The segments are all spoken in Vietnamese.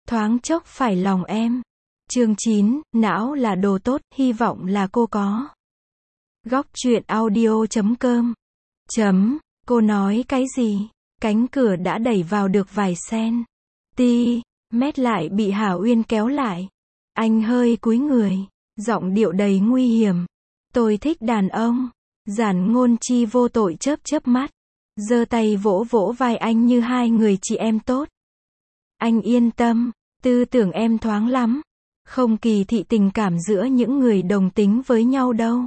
thoáng chốc phải lòng em. Chương 9, não là đồ tốt, hy vọng là cô có. Góc truyện audio.com. Cô nói cái gì? Cánh cửa đã đẩy vào được vài cm. Mét lại bị Hà Uyên kéo lại. Anh hơi cúi người, giọng điệu đầy nguy hiểm. Tôi thích đàn ông. Giản Ngôn Chi vô tội chớp chớp mắt, giơ tay vỗ vỗ vai anh như hai người chị em tốt. Anh yên tâm, tư tưởng em thoáng lắm. Không kỳ thị tình cảm giữa những người đồng tính với nhau đâu.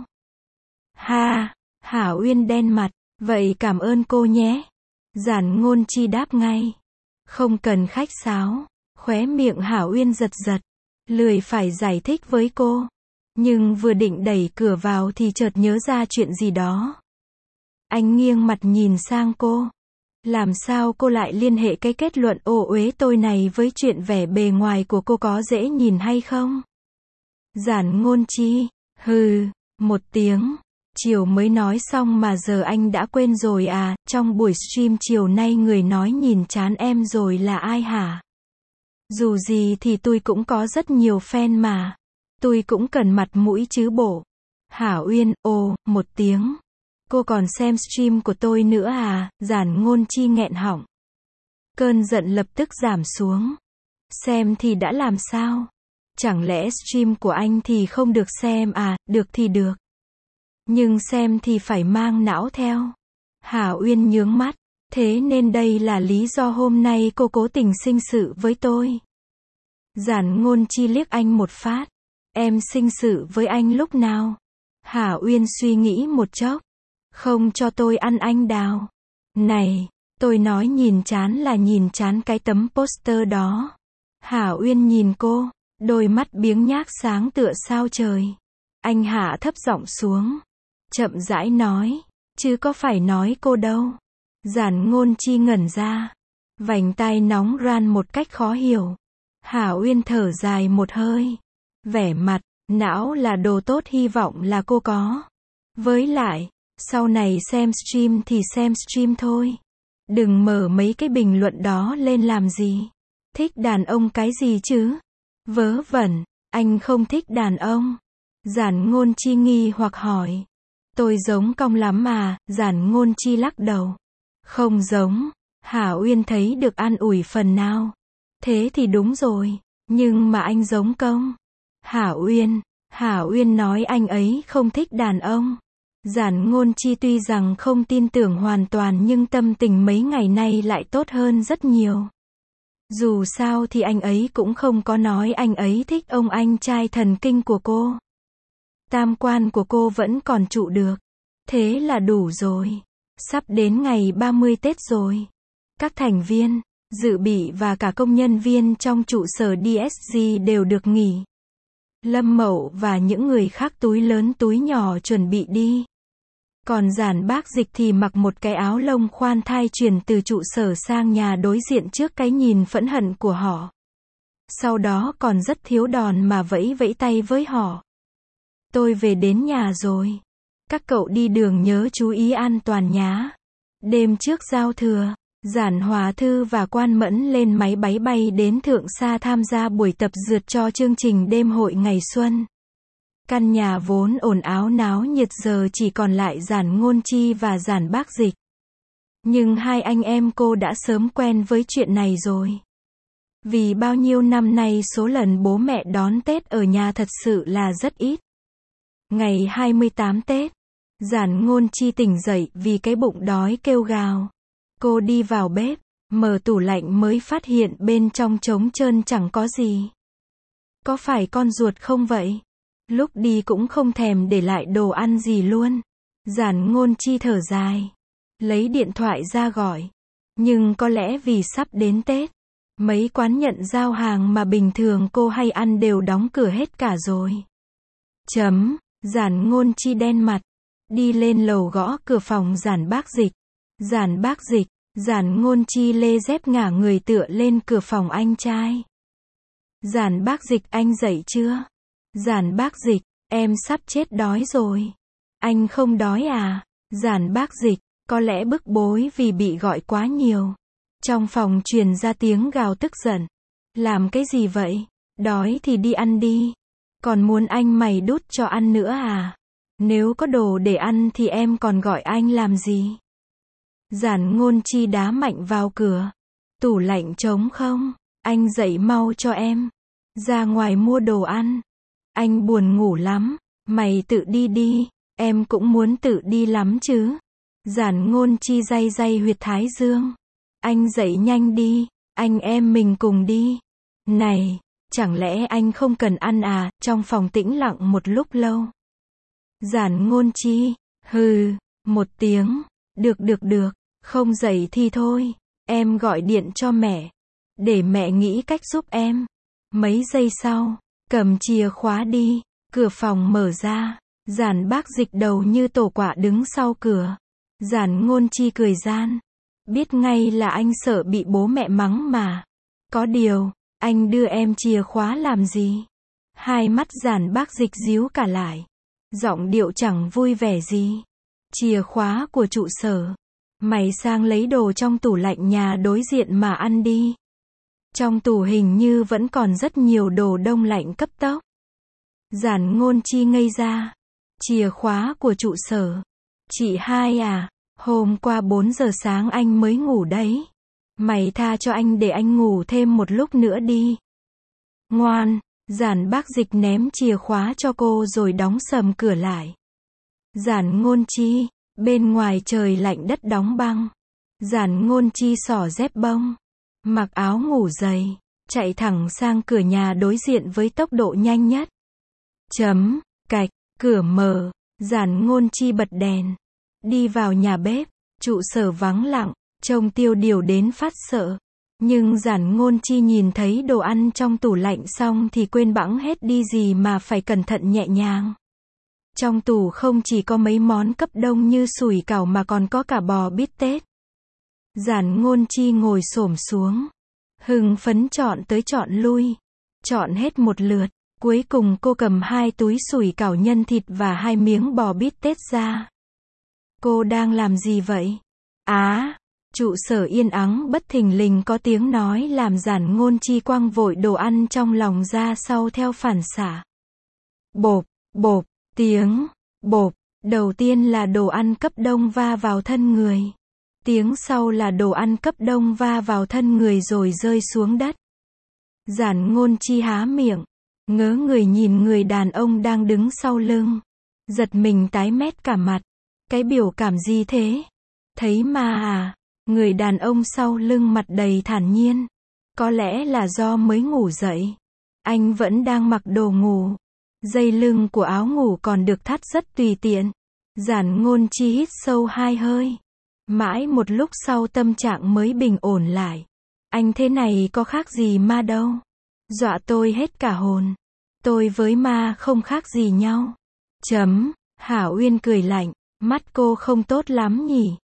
Hà Uyên đen mặt, vậy cảm ơn cô nhé. Giản Ngôn Chi đáp ngay. Không cần khách sáo. Khóe miệng Hà Uyên giật giật, lười phải giải thích với cô. Nhưng vừa định đẩy cửa vào thì chợt nhớ ra chuyện gì đó. Anh nghiêng mặt nhìn sang cô. Làm sao cô lại liên hệ cái kết luận ô uế tôi này với chuyện vẻ bề ngoài của cô có dễ nhìn hay không? Giản Ngôn Chi, hừ, một tiếng. Chiều mới nói xong mà giờ anh đã quên rồi à? Trong buổi stream chiều nay người nói nhìn chán em rồi là ai hả? Dù gì thì tôi cũng có rất nhiều fan mà. Tôi cũng cần mặt mũi chứ bộ. Hà Uyên, một tiếng. Cô còn xem stream của tôi nữa à? Giản Ngôn Chi nghẹn họng. Cơn giận lập tức giảm xuống. Xem thì đã làm sao? Chẳng lẽ stream của anh thì không được xem à? Được thì được. Nhưng xem thì phải mang não theo. Hà Uyên nhướng mắt. Thế nên đây là lý do hôm nay cô cố tình sinh sự với tôi. Giản Ngôn Chi liếc anh một phát. Em sinh sự với anh lúc nào? Hà Uyên suy nghĩ một chốc. Không cho tôi ăn anh đào. Này, tôi nói nhìn chán là nhìn chán cái tấm poster đó. Hà Uyên nhìn cô, đôi mắt biếng nhác sáng tựa sao trời. Anh hạ thấp giọng xuống, chậm rãi nói, chứ có phải nói cô đâu. Giản Ngôn Chi ngẩn ra, vành tai nóng ran một cách khó hiểu. Hà Uyên thở dài một hơi, vẻ mặt, não là đồ tốt, hy vọng là cô có. Với lại, sau này xem stream thì xem stream thôi. Đừng mở mấy cái bình luận đó lên làm gì. Thích đàn ông cái gì chứ? Vớ vẩn, anh không thích đàn ông. Giản Ngôn Chi nghi hoặc hỏi. Tôi giống cong lắm à? Giản Ngôn Chi lắc đầu. Không giống. Hà Uyên thấy được an ủi phần nào. Thế thì đúng rồi. Nhưng mà anh giống cong. Hà Uyên nói anh ấy không thích đàn ông. Giản Ngôn Chi tuy rằng không tin tưởng hoàn toàn nhưng tâm tình mấy ngày nay lại tốt hơn rất nhiều. Dù sao thì anh ấy cũng không có nói anh ấy thích ông anh trai thần kinh của cô. Tam quan của cô vẫn còn trụ được. Thế là đủ rồi. Sắp đến ngày 30 Tết rồi. Các thành viên, dự bị và cả công nhân viên trong trụ sở DSG đều được nghỉ. Lâm Mậu và những người khác túi lớn túi nhỏ chuẩn bị đi. Còn Giản Bác Dịch thì mặc một cái áo lông khoan thai chuyển từ trụ sở sang nhà đối diện trước cái nhìn phẫn hận của họ. Sau đó còn rất thiếu đòn mà vẫy vẫy tay với họ. Tôi về đến nhà rồi. Các cậu đi đường nhớ chú ý an toàn nhá. Đêm trước giao thừa, Giản Hòa Thư và Quan Mẫn lên máy bay đến Thượng Sa tham gia buổi tập dượt cho chương trình đêm hội ngày xuân. Căn nhà vốn ồn ào náo nhiệt giờ chỉ còn lại Giản Ngôn Chi và Giản Bác Dịch. Nhưng hai anh em cô đã sớm quen với chuyện này rồi. Vì bao nhiêu năm nay số lần bố mẹ đón Tết ở nhà thật sự là rất ít. Ngày 28 Tết, Giản Ngôn Chi tỉnh dậy vì cái bụng đói kêu gào. Cô đi vào bếp, mở tủ lạnh mới phát hiện bên trong trống trơn chẳng có gì. Có phải con ruột không vậy? Lúc đi cũng không thèm để lại đồ ăn gì luôn. Giản Ngôn Chi thở dài, lấy điện thoại ra gọi. Nhưng có lẽ vì sắp đến Tết, mấy quán nhận giao hàng mà bình thường cô hay ăn đều đóng cửa hết cả rồi. Giản Ngôn Chi đen mặt, đi lên lầu gõ cửa phòng Giản Bác Dịch. Giản Bác Dịch, Giản Ngôn Chi lê dép ngả người tựa lên cửa phòng anh trai. Giản Bác Dịch, anh dậy chưa? Giản Bác Dịch, em sắp chết đói rồi. Anh không đói à? Giản Bác Dịch, có lẽ bức bối vì bị gọi quá nhiều. Trong phòng truyền ra tiếng gào tức giận. Làm cái gì vậy? Đói thì đi ăn đi. Còn muốn anh mày đút cho ăn nữa à? Nếu có đồ để ăn thì em còn gọi anh làm gì? Giản Ngôn Chi đá mạnh vào cửa. Tủ lạnh trống không? Anh dậy mau cho em. Ra ngoài mua đồ ăn. Anh buồn ngủ lắm. Mày tự đi đi. Em cũng muốn tự đi lắm chứ. Giản Ngôn Chi day day huyệt thái dương. Anh dậy nhanh đi. Anh em mình cùng đi. Này, chẳng lẽ anh không cần ăn à? Trong phòng tĩnh lặng một lúc lâu. Giản Ngôn Chi, hừ, một tiếng. Được, không dậy thì thôi. Em gọi điện cho mẹ. Để mẹ nghĩ cách giúp em. Mấy giây sau, cầm chìa khóa đi. Cửa phòng mở ra. Giản Bác Dịch đầu như tổ quạ đứng sau cửa. Giản Ngôn Chi cười gian. Biết ngay là anh sợ bị bố mẹ mắng mà. Có điều, anh đưa em chìa khóa làm gì? Hai mắt Giản Bác Dịch díu cả lại. Giọng điệu chẳng vui vẻ gì. Chìa khóa của trụ sở. Mày sang lấy đồ trong tủ lạnh nhà đối diện mà ăn đi. Trong tủ hình như vẫn còn rất nhiều đồ đông lạnh cấp tốc. Giản Ngôn Chi ngây ra. Chìa khóa của trụ sở. Chị hai à, hôm qua 4 giờ sáng anh mới ngủ đấy. Mày tha cho anh để anh ngủ thêm một lúc nữa đi. Ngoan, Giản Bác Dịch ném chìa khóa cho cô rồi đóng sầm cửa lại. Giản Ngôn Chi, bên ngoài trời lạnh đất đóng băng. Giản Ngôn Chi xỏ dép bông, mặc áo ngủ dày, chạy thẳng sang cửa nhà đối diện với tốc độ nhanh nhất. Cạch, cửa mở, Giản Ngôn Chi bật đèn, đi vào nhà bếp, trụ sở vắng lặng, trông tiêu điều đến phát sợ. Nhưng Giản Ngôn Chi nhìn thấy đồ ăn trong tủ lạnh xong thì quên bẵng hết đi gì mà phải cẩn thận nhẹ nhàng. Trong tủ không chỉ có mấy món cấp đông như sủi cảo mà còn có cả bò bít tết. Giản Ngôn Chi ngồi xổm xuống, hưng phấn chọn tới chọn lui, chọn hết một lượt, cuối cùng cô cầm 2 túi sủi cảo nhân thịt và 2 miếng bò bít tết ra. Cô đang làm gì vậy? Trụ sở yên ắng bất thình lình có tiếng nói làm Giản Ngôn Chi quăng vội đồ ăn trong lòng ra sau theo phản xạ. Bộp, tiếng, bộp, đầu tiên là đồ ăn cấp đông va vào thân người. Tiếng sau là đồ ăn cấp đông va vào thân người rồi rơi xuống đất. Giản Ngôn Chi há miệng, ngớ người nhìn người đàn ông đang đứng sau lưng. Giật mình tái mét cả mặt. Cái biểu cảm gì thế? Thấy ma à? Người đàn ông sau lưng mặt đầy thản nhiên. Có lẽ là do mới ngủ dậy. Anh vẫn đang mặc đồ ngủ. Dây lưng của áo ngủ còn được thắt rất tùy tiện. Giản Ngôn Chi hít sâu 2 hơi. Mãi một lúc sau tâm trạng mới bình ổn lại. Anh thế này có khác gì ma đâu. Dọa tôi hết cả hồn. Tôi với ma không khác gì nhau. Hảo Uyên cười lạnh. Mắt cô không tốt lắm nhỉ.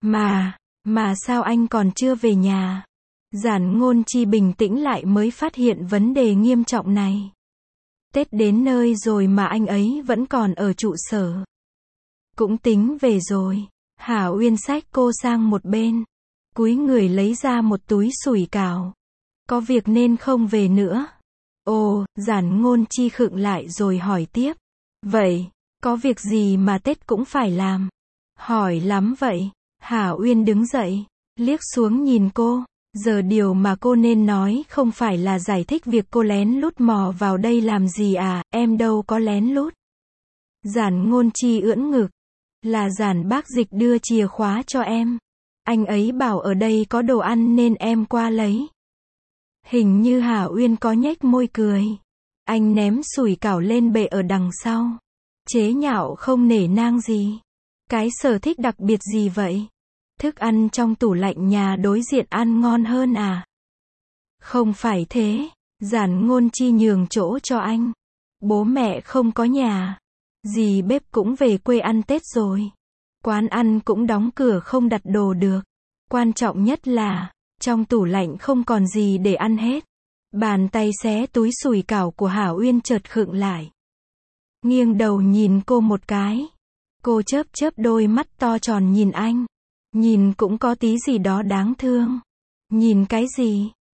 Mà sao anh còn chưa về nhà? Giản Ngôn Chi bình tĩnh lại mới phát hiện vấn đề nghiêm trọng này. Tết đến nơi rồi mà anh ấy vẫn còn ở trụ sở. Cũng tính về rồi. Hảo Uyên xách cô sang một bên. Cúi người lấy ra một túi sủi cảo. Có việc nên không về nữa. Ồ, Giản Ngôn Chi khựng lại rồi hỏi tiếp. Vậy, có việc gì mà Tết cũng phải làm? Hỏi lắm vậy. Hảo Uyên đứng dậy, liếc xuống nhìn cô. Giờ điều mà cô nên nói không phải là giải thích việc cô lén lút mò vào đây làm gì à, em đâu có lén lút. Giản Ngôn Chi ưỡn ngực. Là Giản Bác Dịch đưa chìa khóa cho em. Anh ấy bảo ở đây có đồ ăn nên em qua lấy. Hình như Hảo Uyên có nhếch môi cười. Anh ném sủi cảo lên bệ ở đằng sau. Chế nhạo không nể nang gì. Cái sở thích đặc biệt gì vậy? Thức ăn trong tủ lạnh nhà đối diện ăn ngon hơn à? Không phải thế. Giản Ngôn Chi nhường chỗ cho anh. Bố mẹ không có nhà. Dì bếp cũng về quê ăn Tết rồi. Quán ăn cũng đóng cửa không đặt đồ được. Quan trọng nhất là, trong tủ lạnh không còn gì để ăn hết. Bàn tay xé túi sủi cảo của Hảo Uyên chợt khựng lại. Nghiêng đầu nhìn cô một cái. Cô chớp chớp đôi mắt to tròn nhìn anh. Nhìn cũng có tí gì đó đáng thương. Nhìn cái gì?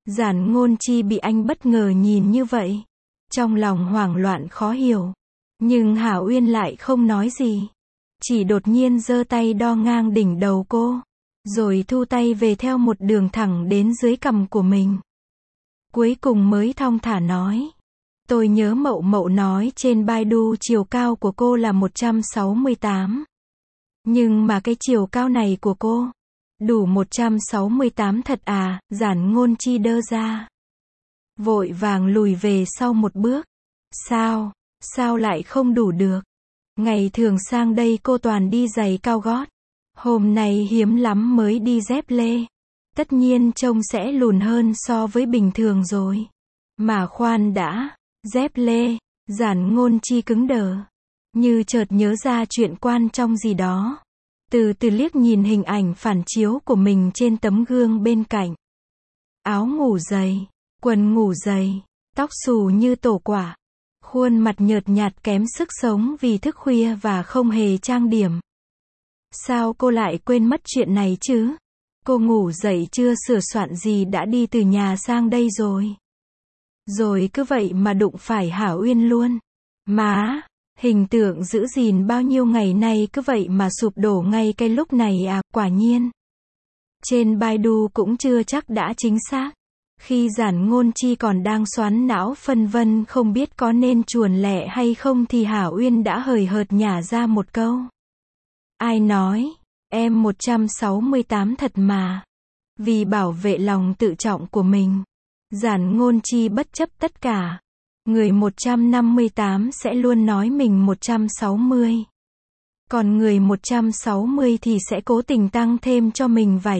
Giản Ngôn Chi bị anh bất ngờ nhìn như vậy. Trong lòng hoảng loạn khó hiểu. Nhưng Hảo Uyên lại không nói gì. Chỉ đột nhiên giơ tay đo ngang đỉnh đầu cô. Rồi thu tay về theo một đường thẳng đến dưới cằm của mình. Cuối cùng mới thong thả nói. Tôi nhớ Mậu Mậu nói trên Baidu chiều cao của cô là 168. Nhưng mà cái chiều cao này của cô, đủ 168 thật à, Giản Ngôn Chi đơ ra. Vội vàng lùi về sau một bước. Sao lại không đủ được? Ngày thường sang đây cô toàn đi giày cao gót. Hôm nay hiếm lắm mới đi dép lê. Tất nhiên trông sẽ lùn hơn so với bình thường rồi. Mà khoan đã, dép lê, Giản Ngôn Chi cứng đờ. Như chợt nhớ ra chuyện quan trọng gì đó. Từ từ liếc nhìn hình ảnh phản chiếu của mình trên tấm gương bên cạnh. Áo ngủ dày, quần ngủ dày, tóc xù như tổ quả. Khuôn mặt nhợt nhạt kém sức sống vì thức khuya và không hề trang điểm. Sao cô lại quên mất chuyện này chứ? Cô ngủ dậy chưa sửa soạn gì đã đi từ nhà sang đây rồi. Rồi cứ vậy mà đụng phải Hảo Uyên luôn. Má, hình tượng giữ gìn bao nhiêu ngày nay cứ vậy mà sụp đổ ngay cái lúc này à, quả nhiên. Trên Baidu cũng chưa chắc đã chính xác. Khi Giản Ngôn Chi còn đang xoắn não phân vân không biết có nên chuồn lẹ hay không thì Hảo Uyên đã hời hợt nhả ra một câu. Ai nói, em 168 thật mà. Vì bảo vệ lòng tự trọng của mình, Giản Ngôn Chi bất chấp tất cả. Người 158 sẽ luôn nói mình 160. Còn người 160 thì sẽ cố tình tăng thêm cho mình vài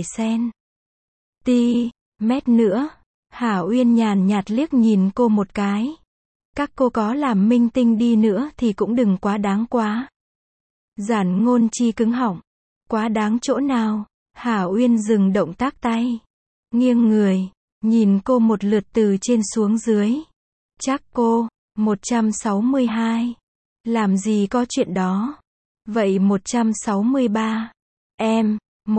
mét nữa. Hảo Uyên nhàn nhạt liếc nhìn cô một cái. Các cô có làm minh tinh đi nữa thì cũng đừng quá đáng quá. Giản Ngôn Chi cứng họng. Quá đáng chỗ nào? Hảo Uyên dừng động tác tay. Nghiêng người, nhìn cô một lượt từ trên xuống dưới. Chắc cô, 162. Làm gì có chuyện đó. Vậy 163. Em,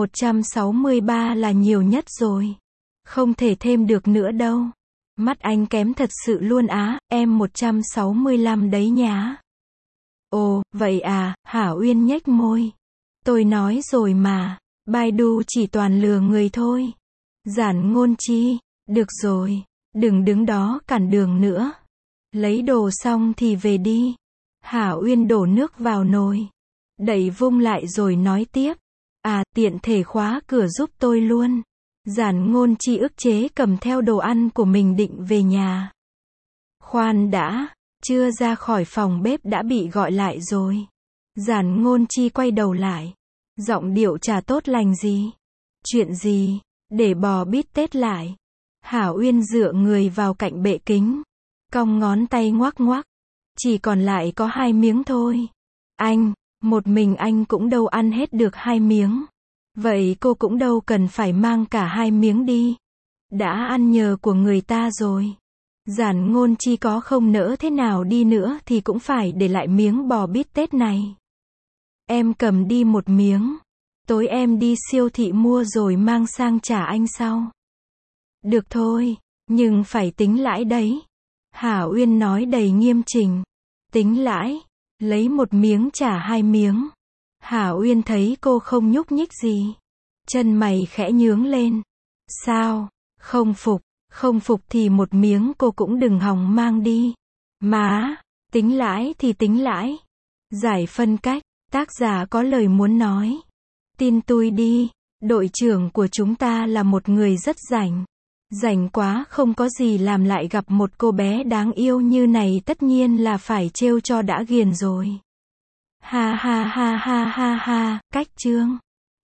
163 là nhiều nhất rồi. Không thể thêm được nữa đâu. Mắt anh kém thật sự luôn á, em 165 đấy nhá. Ồ, vậy à, Hảo Uyên nhếch môi. Tôi nói rồi mà, Baidu chỉ toàn lừa người thôi. Giản Ngôn Chi, được rồi, đừng đứng đó cản đường nữa. Lấy đồ xong thì về đi. Hảo Uyên đổ nước vào nồi. Đậy vung lại rồi nói tiếp. À, tiện thể khóa cửa giúp tôi luôn. Giản Ngôn Chi ức chế cầm theo đồ ăn của mình định về nhà. Khoan đã, chưa ra khỏi phòng bếp đã bị gọi lại rồi. Giản Ngôn Chi quay đầu lại. Giọng điệu chả tốt lành gì. Chuyện gì? Để bò bít tết lại. Hảo Uyên dựa người vào cạnh bệ kính. Cong ngón tay ngoắc ngoắc. Chỉ còn lại có 2 miếng thôi. Anh, một mình anh cũng đâu ăn hết được 2 miếng. Vậy cô cũng đâu cần phải mang cả 2 miếng đi. Đã ăn nhờ của người ta rồi. Giản Ngôn Chi có không nỡ thế nào đi nữa thì cũng phải để lại miếng bò bít tết này. Em cầm đi 1 miếng. Tối em đi siêu thị mua rồi mang sang trả anh sau. Được thôi, nhưng phải tính lãi đấy. Hảo Uyên nói đầy nghiêm chỉnh. Tính lãi, lấy 1 miếng trả 2 miếng. Hảo Uyên thấy cô không nhúc nhích gì. Chân mày khẽ nhướng lên. Sao? Không phục thì 1 miếng cô cũng đừng hòng mang đi. Má, tính lãi thì tính lãi. Giải phân cách, tác giả có lời muốn nói. Tin tôi đi, đội trưởng của chúng ta là một người rất rảnh. Rảnh quá không có gì làm lại gặp một cô bé đáng yêu như này tất nhiên là phải trêu cho đã ghiền rồi. Ha ha ha ha ha ha, cách chương.